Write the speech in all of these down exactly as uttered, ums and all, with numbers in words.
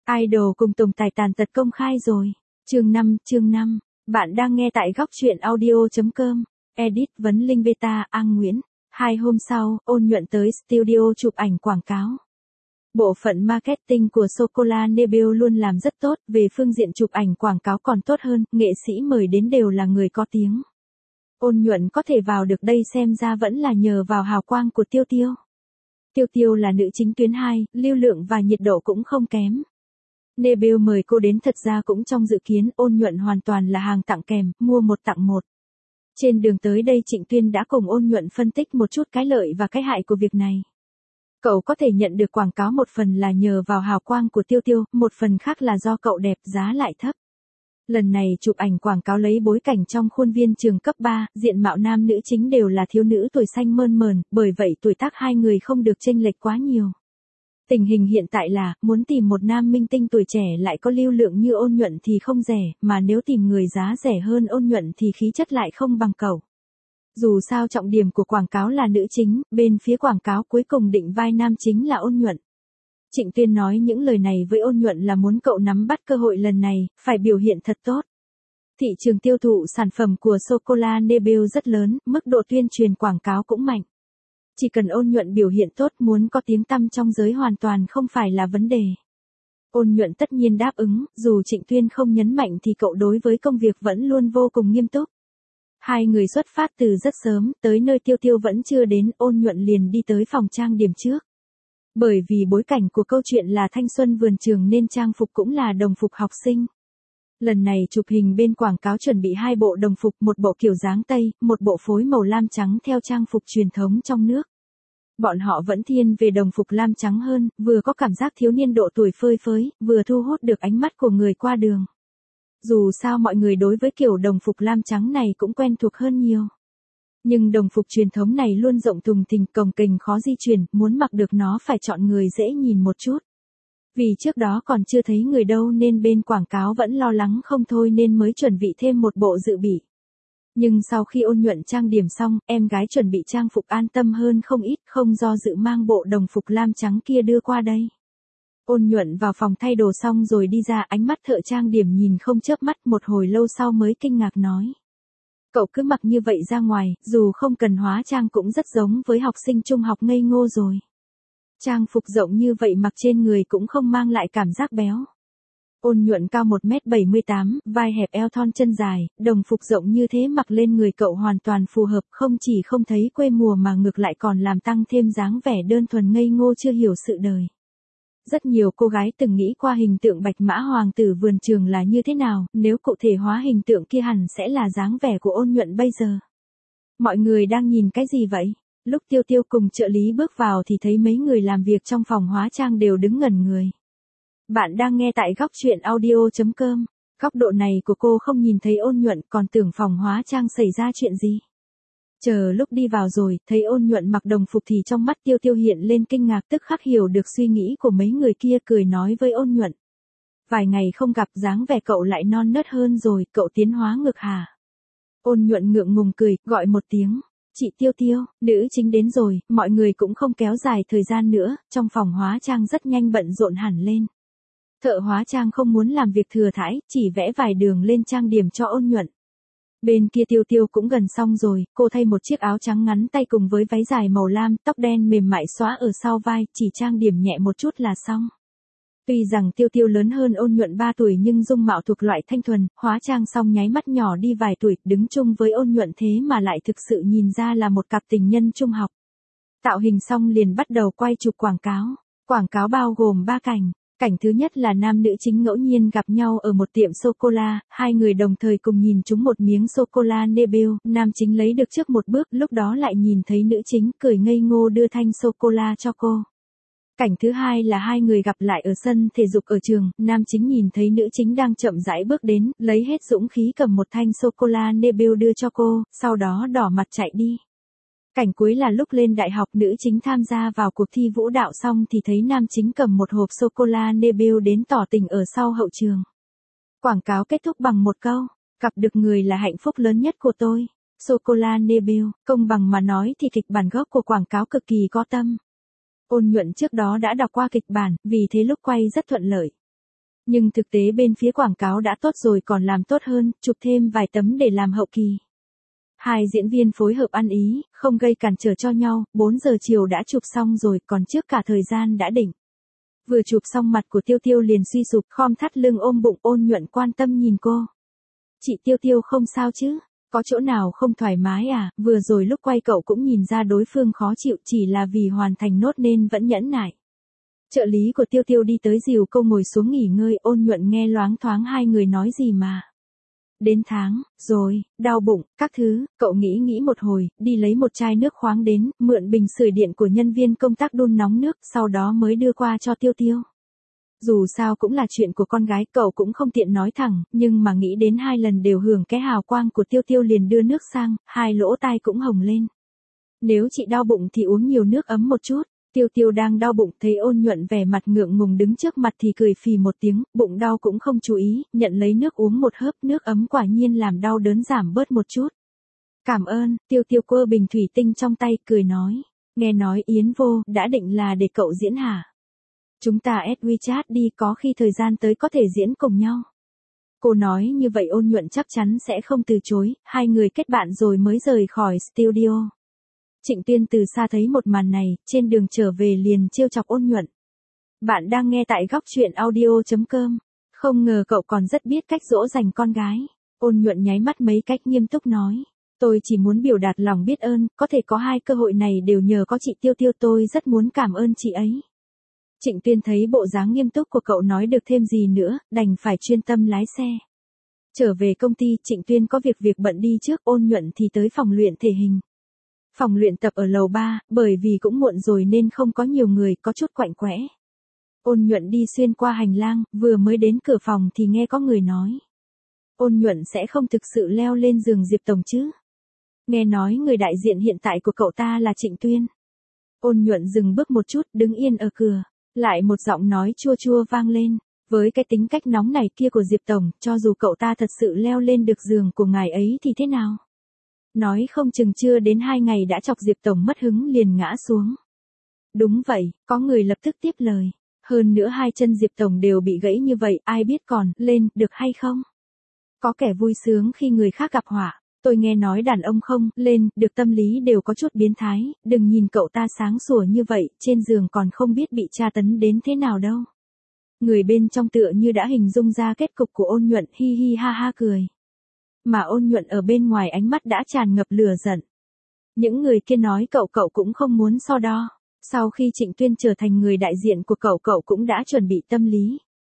Idol cùng Tùng Tài tàn tật công khai rồi. Chương năm, chương năm. Bạn đang nghe tại góc truyện audio chấm com. Edit Vấn Linh Beta, An Nguyễn. Hai hôm sau, Ôn Nhuận tới studio chụp ảnh quảng cáo. Bộ phận marketing của Chocolat Nebel luôn làm rất tốt, về phương diện chụp ảnh quảng cáo còn tốt hơn, nghệ sĩ mời đến đều là người có tiếng. Ôn Nhuận có thể vào được đây xem ra vẫn là nhờ vào hào quang của Tiêu Tiêu. Tiêu Tiêu là nữ chính tuyến hai, lưu lượng và nhiệt độ cũng không kém. Nebel mời cô đến thật ra cũng trong dự kiến, Ôn Nhuận hoàn toàn là hàng tặng kèm, mua một tặng một. Trên đường tới đây Trịnh Tuyên đã cùng Ôn Nhuận phân tích một chút cái lợi và cái hại của việc này. Cậu có thể nhận được quảng cáo một phần là nhờ vào hào quang của Tiêu Tiêu, một phần khác là do cậu đẹp giá lại thấp. Lần này chụp ảnh quảng cáo lấy bối cảnh trong khuôn viên trường cấp ba, diện mạo nam nữ chính đều là thiếu nữ tuổi xanh mơn mờn, bởi vậy tuổi tác hai người không được chênh lệch quá nhiều. Tình hình hiện tại là, muốn tìm một nam minh tinh tuổi trẻ lại có lưu lượng như Ôn Nhuận thì không rẻ, mà nếu tìm người giá rẻ hơn Ôn Nhuận thì khí chất lại không bằng cậu. Dù sao trọng điểm của quảng cáo là nữ chính, bên phía quảng cáo cuối cùng định vai nam chính là Ôn Nhuận. Trịnh Tuyên nói những lời này với Ôn Nhuận là muốn cậu nắm bắt cơ hội lần này, phải biểu hiện thật tốt. Thị trường tiêu thụ sản phẩm của Chocolat Nebel rất lớn, mức độ tuyên truyền quảng cáo cũng mạnh. Chỉ cần Ôn Nhuận biểu hiện tốt, muốn có tiếng tăm trong giới hoàn toàn không phải là vấn đề. Ôn Nhuận tất nhiên đáp ứng, dù Trịnh Tuyên không nhấn mạnh thì cậu đối với công việc vẫn luôn vô cùng nghiêm túc. Hai người xuất phát từ rất sớm, tới nơi Tiêu Tiêu vẫn chưa đến, Ôn Nhuận liền đi tới phòng trang điểm trước. Bởi vì bối cảnh của câu chuyện là thanh xuân vườn trường nên trang phục cũng là đồng phục học sinh. Lần này chụp hình bên quảng cáo chuẩn bị hai bộ đồng phục, một bộ kiểu dáng Tây, một bộ phối màu lam trắng theo trang phục truyền thống trong nước. Bọn họ vẫn thiên về đồng phục lam trắng hơn, vừa có cảm giác thiếu niên độ tuổi phơi phới, vừa thu hút được ánh mắt của người qua đường. Dù sao mọi người đối với kiểu đồng phục lam trắng này cũng quen thuộc hơn nhiều. Nhưng đồng phục truyền thống này luôn rộng thùng thình, cồng kềnh khó di chuyển, muốn mặc được nó phải chọn người dễ nhìn một chút. Vì trước đó còn chưa thấy người đâu nên bên quảng cáo vẫn lo lắng không thôi nên mới chuẩn bị thêm một bộ dự bị. Nhưng sau khi Ôn Nhuận trang điểm xong, em gái chuẩn bị trang phục an tâm hơn không ít, không do dự mang bộ đồng phục lam trắng kia đưa qua đây. Ôn Nhuận vào phòng thay đồ xong rồi đi ra, ánh mắt thợ trang điểm nhìn không chớp mắt, một hồi lâu sau mới kinh ngạc nói. Cậu cứ mặc như vậy ra ngoài, dù không cần hóa trang cũng rất giống với học sinh trung học ngây ngô rồi. Trang phục rộng như vậy mặc trên người cũng không mang lại cảm giác béo. Ôn Nhuận cao một mét bảy mươi tám, vai hẹp eo thon chân dài, đồng phục rộng như thế mặc lên người cậu hoàn toàn phù hợp, không chỉ không thấy quê mùa mà ngược lại còn làm tăng thêm dáng vẻ đơn thuần ngây ngô chưa hiểu sự đời. Rất nhiều cô gái từng nghĩ qua hình tượng Bạch Mã Hoàng tử vườn trường là như thế nào, nếu cụ thể hóa hình tượng kia hẳn sẽ là dáng vẻ của Ôn Nhuận bây giờ. Mọi người đang nhìn cái gì vậy? Lúc Tiêu Tiêu cùng trợ lý bước vào thì thấy mấy người làm việc trong phòng hóa trang đều đứng ngẩn người. Bạn đang nghe tại góc truyện audio chấm com. Góc độ này của cô không nhìn thấy Ôn Nhuận, còn tưởng phòng hóa trang xảy ra chuyện gì. Chờ lúc đi vào rồi, thấy Ôn Nhuận mặc đồng phục thì trong mắt Tiêu Tiêu hiện lên kinh ngạc, tức khắc hiểu được suy nghĩ của mấy người kia, cười nói với Ôn Nhuận. Vài ngày không gặp, dáng vẻ cậu lại non nớt hơn rồi, cậu tiến hóa ngược hả? Ôn Nhuận ngượng ngùng cười, gọi một tiếng. Chị Tiêu Tiêu, nữ chính đến rồi, mọi người cũng không kéo dài thời gian nữa, trong phòng hóa trang rất nhanh bận rộn hẳn lên. Thợ hóa trang không muốn làm việc thừa thãi, chỉ vẽ vài đường lên trang điểm cho Ôn Nhuận. Bên kia Tiêu Tiêu cũng gần xong rồi, cô thay một chiếc áo trắng ngắn tay cùng với váy dài màu lam, tóc đen mềm mại xóa ở sau vai, chỉ trang điểm nhẹ một chút là xong. Tuy rằng Tiêu Tiêu lớn hơn Ôn Nhuận ba tuổi nhưng dung mạo thuộc loại thanh thuần, hóa trang xong nháy mắt nhỏ đi vài tuổi, đứng chung với Ôn Nhuận thế mà lại thực sự nhìn ra là một cặp tình nhân trung học. Tạo hình xong liền bắt đầu quay chụp quảng cáo. Quảng cáo bao gồm ba cảnh. Cảnh thứ nhất là nam nữ chính ngẫu nhiên gặp nhau ở một tiệm sô-cô-la, hai người đồng thời cùng nhìn trúng một miếng sô-cô-la Nebel, nam chính lấy được trước một bước, lúc đó lại nhìn thấy nữ chính cười ngây ngô đưa thanh sô-cô-la cho cô. Cảnh thứ hai là hai người gặp lại ở sân thể dục ở trường, nam chính nhìn thấy nữ chính đang chậm rãi bước đến, lấy hết dũng khí cầm một thanh sô-cô-la Nebel đưa cho cô, sau đó đỏ mặt chạy đi. Cảnh cuối là lúc lên đại học, nữ chính tham gia vào cuộc thi vũ đạo xong thì thấy nam chính cầm một hộp sô-cô-la Nebel đến tỏ tình ở sau hậu trường. Quảng cáo kết thúc bằng một câu, gặp được người là hạnh phúc lớn nhất của tôi. Sô-cô-la Nebel, công bằng mà nói thì kịch bản gốc của quảng cáo cực kỳ có tâm. Ôn Nhuận trước đó đã đọc qua kịch bản, vì thế lúc quay rất thuận lợi. Nhưng thực tế bên phía quảng cáo đã tốt rồi còn làm tốt hơn, chụp thêm vài tấm để làm hậu kỳ. Hai diễn viên phối hợp ăn ý, không gây cản trở cho nhau, bốn giờ chiều đã chụp xong rồi, còn trước cả thời gian đã định. Vừa chụp xong mặt của Tiêu Tiêu liền suy sụp, khom thắt lưng ôm bụng. Ôn Nhuận quan tâm nhìn cô. Chị Tiêu Tiêu không sao chứ? Có chỗ nào không thoải mái à? Vừa rồi lúc quay cậu cũng nhìn ra đối phương khó chịu, chỉ là vì hoàn thành nốt nên vẫn nhẫn nại. Trợ lý của Tiêu Tiêu đi tới dìu cô ngồi xuống nghỉ ngơi. Ôn Nhuận nghe loáng thoáng hai người nói gì mà. Đến tháng, rồi, đau bụng, các thứ, cậu nghĩ nghĩ một hồi, đi lấy một chai nước khoáng đến, mượn bình sưởi điện của nhân viên công tác đun nóng nước, sau đó mới đưa qua cho Tiêu Tiêu. Dù sao cũng là chuyện của con gái, cậu cũng không tiện nói thẳng, nhưng mà nghĩ đến hai lần đều hưởng cái hào quang của Tiêu Tiêu liền đưa nước sang, hai lỗ tai cũng hồng lên. Nếu chị đau bụng thì uống nhiều nước ấm một chút. Tiêu Tiêu đang đau bụng, thấy Ôn Nhuận vẻ mặt ngượng ngùng đứng trước mặt thì cười phì một tiếng, bụng đau cũng không chú ý, nhận lấy nước uống một hớp, nước ấm quả nhiên làm đau đớn giảm bớt một chút. Cảm ơn. Tiêu Tiêu quơ bình thủy tinh trong tay, cười nói, nghe nói Yến vô, đã định là để cậu diễn hả? Chúng ta add WeChat đi, có khi thời gian tới có thể diễn cùng nhau. Cô nói như vậy Ôn Nhuận chắc chắn sẽ không từ chối, hai người kết bạn rồi mới rời khỏi studio. Trịnh Tuyên từ xa thấy một màn này, trên đường trở về liền trêu chọc Ôn Nhuận. Bạn đang nghe tại góc truyện audio chấm com. Không ngờ cậu còn rất biết cách dỗ dành con gái. Ôn Nhuận nháy mắt mấy cách nghiêm túc nói. Tôi chỉ muốn biểu đạt lòng biết ơn, có thể có hai cơ hội này đều nhờ có chị Tiêu Tiêu, tôi rất muốn cảm ơn chị ấy. Trịnh Tuyên thấy bộ dáng nghiêm túc của cậu nói được thêm gì nữa, đành phải chuyên tâm lái xe. Trở về công ty, Trịnh Tuyên có việc việc bận đi trước, Ôn Nhuận thì tới phòng luyện thể hình. Phòng luyện tập ở lầu ba, bởi vì cũng muộn rồi nên không có nhiều người, có chút quạnh quẽ. Ôn Nhuận đi xuyên qua hành lang, vừa mới đến cửa phòng thì nghe có người nói. Ôn Nhuận sẽ không thực sự leo lên giường Diệp Tổng chứ? Nghe nói người đại diện hiện tại của cậu ta là Trịnh Tuyên. Ôn Nhuận dừng bước một chút, đứng yên ở cửa. Lại một giọng nói chua chua vang lên. Với cái tính cách nóng này kia của Diệp Tổng, cho dù cậu ta thật sự leo lên được giường của ngài ấy thì thế nào? Nói không chừng chưa đến hai ngày đã chọc Diệp Tổng mất hứng liền ngã xuống. Đúng vậy, có người lập tức tiếp lời. Hơn nữa hai chân Diệp Tổng đều bị gãy như vậy, ai biết còn lên được hay không? Có kẻ vui sướng khi người khác gặp họa. Tôi nghe nói đàn ông không lên được tâm lý đều có chút biến thái, đừng nhìn cậu ta sáng sủa như vậy, trên giường còn không biết bị tra tấn đến thế nào đâu. Người bên trong tựa như đã hình dung ra kết cục của Ôn Nhuận, hi hi ha ha cười. Mà Ôn Nhuận ở bên ngoài ánh mắt đã tràn ngập lửa giận. Những người kia nói cậu cậu cũng không muốn so đo. Sau khi Trịnh Tuyên trở thành người đại diện của cậu cậu cũng đã chuẩn bị tâm lý.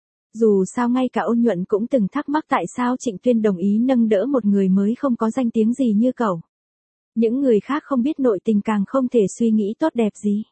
Dù sao ngay cả Ôn Nhuận cũng từng thắc mắc tại sao Trịnh Tuyên đồng ý nâng đỡ một người mới không có danh tiếng gì như cậu. Những người khác không biết nội tình càng không thể suy nghĩ tốt đẹp gì.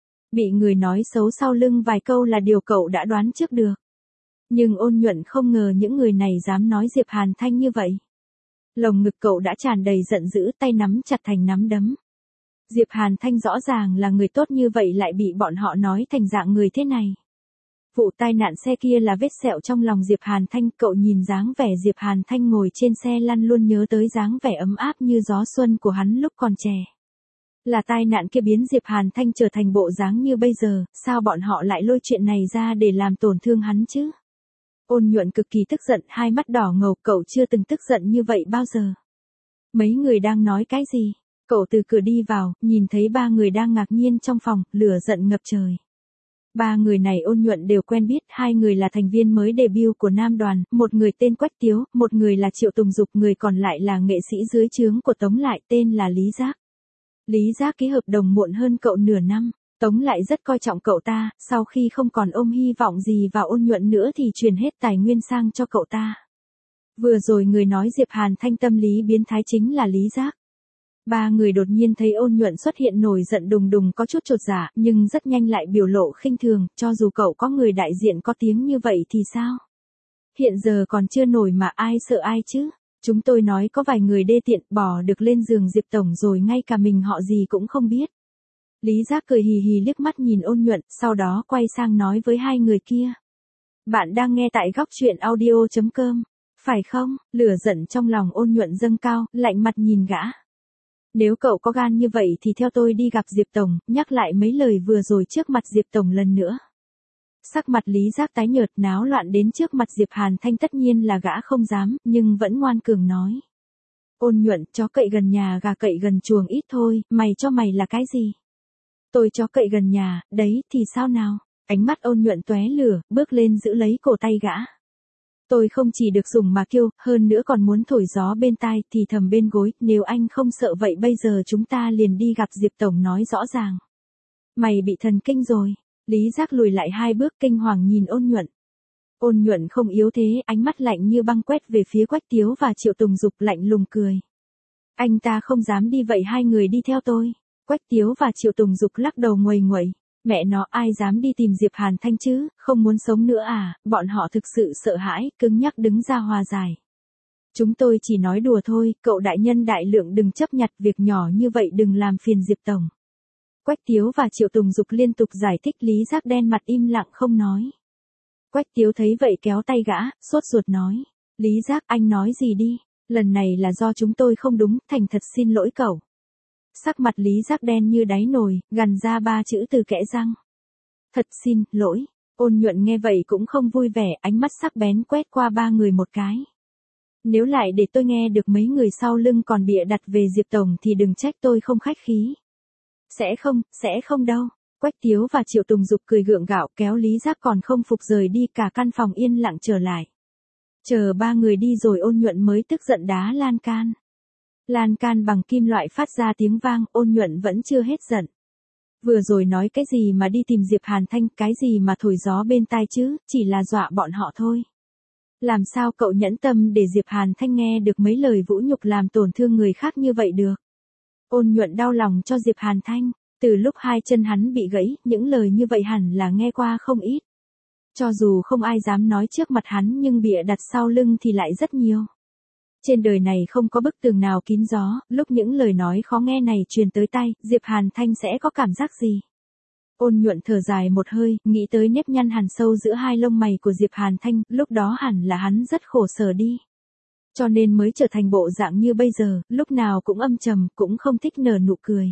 Bị người nói xấu sau lưng vài câu là điều cậu đã đoán trước được. Nhưng Ôn Nhuận không ngờ những người này dám nói Diệp Hàn Thanh như vậy. Lồng ngực cậu đã tràn đầy giận dữ, tay nắm chặt thành nắm đấm. Diệp Hàn Thanh rõ ràng là người tốt như vậy lại bị bọn họ nói thành dạng người thế này. Vụ tai nạn xe kia là vết sẹo trong lòng Diệp Hàn Thanh, cậu nhìn dáng vẻ Diệp Hàn Thanh ngồi trên xe lăn luôn nhớ tới dáng vẻ ấm áp như gió xuân của hắn lúc còn trẻ. Là tai nạn kia biến Diệp Hàn Thanh trở thành bộ dáng như bây giờ, sao bọn họ lại lôi chuyện này ra để làm tổn thương hắn chứ? Ôn Nhuận cực kỳ tức giận, hai mắt đỏ ngầu, cậu chưa từng tức giận như vậy bao giờ. Mấy người đang nói cái gì? Cậu từ cửa đi vào, nhìn thấy ba người đang ngạc nhiên trong phòng, lửa giận ngập trời. Ba người này Ôn Nhuận đều quen biết, hai người là thành viên mới debut của Nam Đoàn, một người tên Quách Tiếu, một người là Triệu Tùng Dục, người còn lại là nghệ sĩ dưới trướng của Tống Lại tên là Lý Giác. Lý Giác ký hợp đồng muộn hơn cậu nửa năm, Tống Lại rất coi trọng cậu ta, sau khi không còn ôm hy vọng gì vào Ôn Nhuận nữa thì chuyển hết tài nguyên sang cho cậu ta. Vừa rồi người nói Diệp Hàn Thanh tâm lý biến thái chính là Lý Giác. Ba người đột nhiên thấy Ôn Nhuận xuất hiện nổi giận đùng đùng có chút chột dạ, nhưng rất nhanh lại biểu lộ khinh thường, cho dù cậu có người đại diện có tiếng như vậy thì sao? Hiện giờ còn chưa nổi mà ai sợ ai chứ? Chúng tôi nói có vài người đê tiện bỏ được lên giường Diệp Tổng rồi ngay cả mình họ gì cũng không biết. Lý Giác cười hì hì liếc mắt nhìn Ôn Nhuận, sau đó quay sang nói với hai người kia. Bạn đang nghe tại góc truyện audio chấm com, phải không? Lửa giận trong lòng Ôn Nhuận dâng cao, lạnh mặt nhìn gã. Nếu cậu có gan như vậy thì theo tôi đi gặp Diệp Tổng, nhắc lại mấy lời vừa rồi trước mặt Diệp Tổng lần nữa. Sắc mặt Lý Giác tái nhợt, náo loạn đến trước mặt Diệp Hàn Thanh tất nhiên là gã không dám, nhưng vẫn ngoan cường nói. Ôn Nhuận, chó cậy gần nhà gà cậy gần chuồng ít thôi, mày cho mày là cái gì? Tôi chó cậy gần nhà, đấy, thì sao nào? Ánh mắt Ôn Nhuận tóe lửa, bước lên giữ lấy cổ tay gã. Tôi không chỉ được dùng mà kêu, hơn nữa còn muốn thổi gió bên tai, thì thầm bên gối, nếu anh không sợ vậy bây giờ chúng ta liền đi gặp Diệp Tổng nói rõ ràng. Mày bị thần kinh rồi. Lý Giác lùi lại hai bước kinh hoàng nhìn Ôn Nhuận. Ôn Nhuận không yếu thế, ánh mắt lạnh như băng quét về phía Quách Tiếu và Triệu Tùng Dục, lạnh lùng cười. Anh ta không dám đi vậy, hai người đi theo tôi. Quách Tiếu và Triệu Tùng Dục lắc đầu nguầy nguậy. Mẹ nó, ai dám đi tìm Diệp Hàn Thanh chứ, không muốn sống nữa à? Bọn họ thực sự sợ hãi, cứng nhắc đứng ra hòa giải. Chúng tôi chỉ nói đùa thôi, cậu đại nhân đại lượng đừng chấp nhặt việc nhỏ như vậy, đừng làm phiền Diệp Tổng. Quách Tiếu và Triệu Tùng Dục liên tục giải thích. Lý Giác đen mặt im lặng không nói. Quách Tiếu thấy vậy kéo tay gã, sốt ruột nói. Lý Giác, anh nói gì đi, lần này là do chúng tôi không đúng, thành thật xin lỗi cậu. Sắc mặt Lý Giác đen như đáy nồi, gằn ra ba chữ từ kẽ răng. Thật xin lỗi. Ôn Nhuận nghe vậy cũng không vui vẻ, ánh mắt sắc bén quét qua ba người một cái. Nếu lại để tôi nghe được mấy người sau lưng còn bịa đặt về Diệp Tổng thì đừng trách tôi không khách khí. Sẽ không, sẽ không đâu. Quách Tiếu và Triệu Tùng Dục cười gượng gạo kéo Lý Giác còn không phục rời đi, cả căn phòng yên lặng trở lại. Chờ ba người đi rồi Ôn Nhuận mới tức giận đá lan can. Lan can bằng kim loại phát ra tiếng vang, Ôn Nhuận vẫn chưa hết giận. Vừa rồi nói cái gì mà đi tìm Diệp Hàn Thanh, cái gì mà thổi gió bên tai chứ, chỉ là dọa bọn họ thôi. Làm sao cậu nhẫn tâm để Diệp Hàn Thanh nghe được mấy lời vũ nhục làm tổn thương người khác như vậy được? Ôn Nhuận đau lòng cho Diệp Hàn Thanh, từ lúc hai chân hắn bị gãy, những lời như vậy hẳn là nghe qua không ít. Cho dù không ai dám nói trước mặt hắn nhưng bịa đặt sau lưng thì lại rất nhiều. Trên đời này không có bức tường nào kín gió, lúc những lời nói khó nghe này truyền tới tai, Diệp Hàn Thanh sẽ có cảm giác gì? Ôn Nhuận thở dài một hơi, nghĩ tới nếp nhăn hằn sâu giữa hai lông mày của Diệp Hàn Thanh, lúc đó hẳn là hắn rất khổ sở đi. Cho nên mới trở thành bộ dạng như bây giờ, lúc nào cũng âm trầm, cũng không thích nở nụ cười.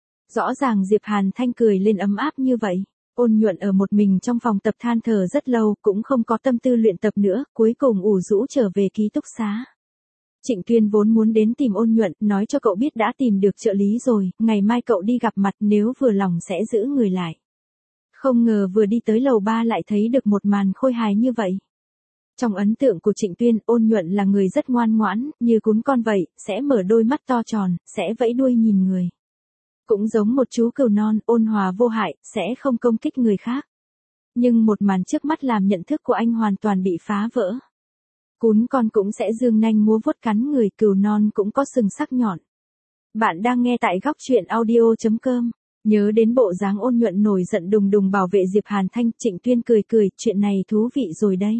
Rõ ràng Diệp Hàn Thanh cười lên ấm áp như vậy. Ôn Nhuận ở một mình trong phòng tập than thở rất lâu, cũng không có tâm tư luyện tập nữa, cuối cùng ủ rũ trở về ký túc xá. Trịnh Tuyên vốn muốn đến tìm Ôn Nhuận, nói cho cậu biết đã tìm được trợ lý rồi, ngày mai cậu đi gặp mặt, nếu vừa lòng sẽ giữ người lại. Không ngờ vừa đi tới lầu ba lại thấy được một màn khôi hài như vậy. Trong ấn tượng của Trịnh Tuyên, Ôn Nhuận là người rất ngoan ngoãn, như cún con vậy, sẽ mở đôi mắt to tròn, sẽ vẫy đuôi nhìn người. Cũng giống một chú cừu non, ôn hòa vô hại, sẽ không công kích người khác. Nhưng một màn trước mắt làm nhận thức của anh hoàn toàn bị phá vỡ. Cún con cũng sẽ dương nanh múa vuốt cắn người, cừu non cũng có sừng sắc nhọn. Bạn đang nghe tại góc truyện audio chấm com. Nhớ đến bộ dáng Ôn Nhuận nổi giận đùng đùng bảo vệ Diệp Hàn Thanh, Trịnh Tuyên cười cười, chuyện này thú vị rồi đây.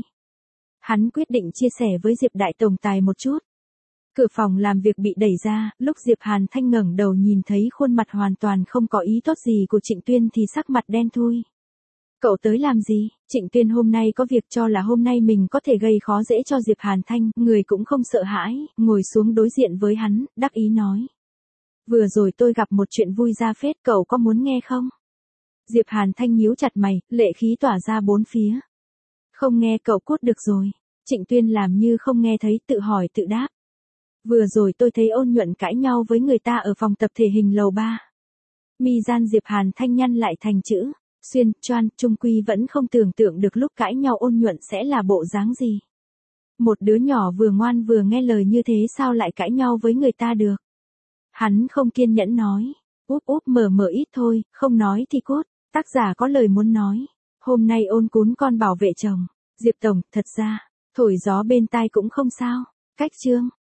Hắn quyết định chia sẻ với Diệp Đại Tổng Tài một chút. Cửa phòng làm việc bị đẩy ra, lúc Diệp Hàn Thanh ngẩng đầu nhìn thấy khuôn mặt hoàn toàn không có ý tốt gì của Trịnh Tuyên thì sắc mặt đen thui. Cậu tới làm gì? Trịnh Tuyên hôm nay có việc, cho là hôm nay mình có thể gây khó dễ cho Diệp Hàn Thanh, người cũng không sợ hãi, ngồi xuống đối diện với hắn, đắc ý nói. Vừa rồi tôi gặp một chuyện vui ra phết, cậu có muốn nghe không? Diệp Hàn Thanh nhíu chặt mày, lệ khí tỏa ra bốn phía. Không nghe cậu cút được rồi. Trịnh Tuyên làm như không nghe thấy, tự hỏi tự đáp. Vừa rồi tôi thấy Ôn Nhuận cãi nhau với người ta ở phòng tập thể hình lầu ba. Mi gian Diệp Hàn Thanh nhăn lại thành chữ xuyên, choan, trung quy vẫn không tưởng tượng được lúc cãi nhau Ôn Nhuận sẽ là bộ dáng gì. Một đứa nhỏ vừa ngoan vừa nghe lời như thế sao lại cãi nhau với người ta được. Hắn không kiên nhẫn nói, úp úp mở mở ít thôi, không nói thì cốt, tác giả có lời muốn nói. Hôm nay Ôn cún con bảo vệ chồng, Diệp Tổng, thật ra, thổi gió bên tai cũng không sao. Cách chương.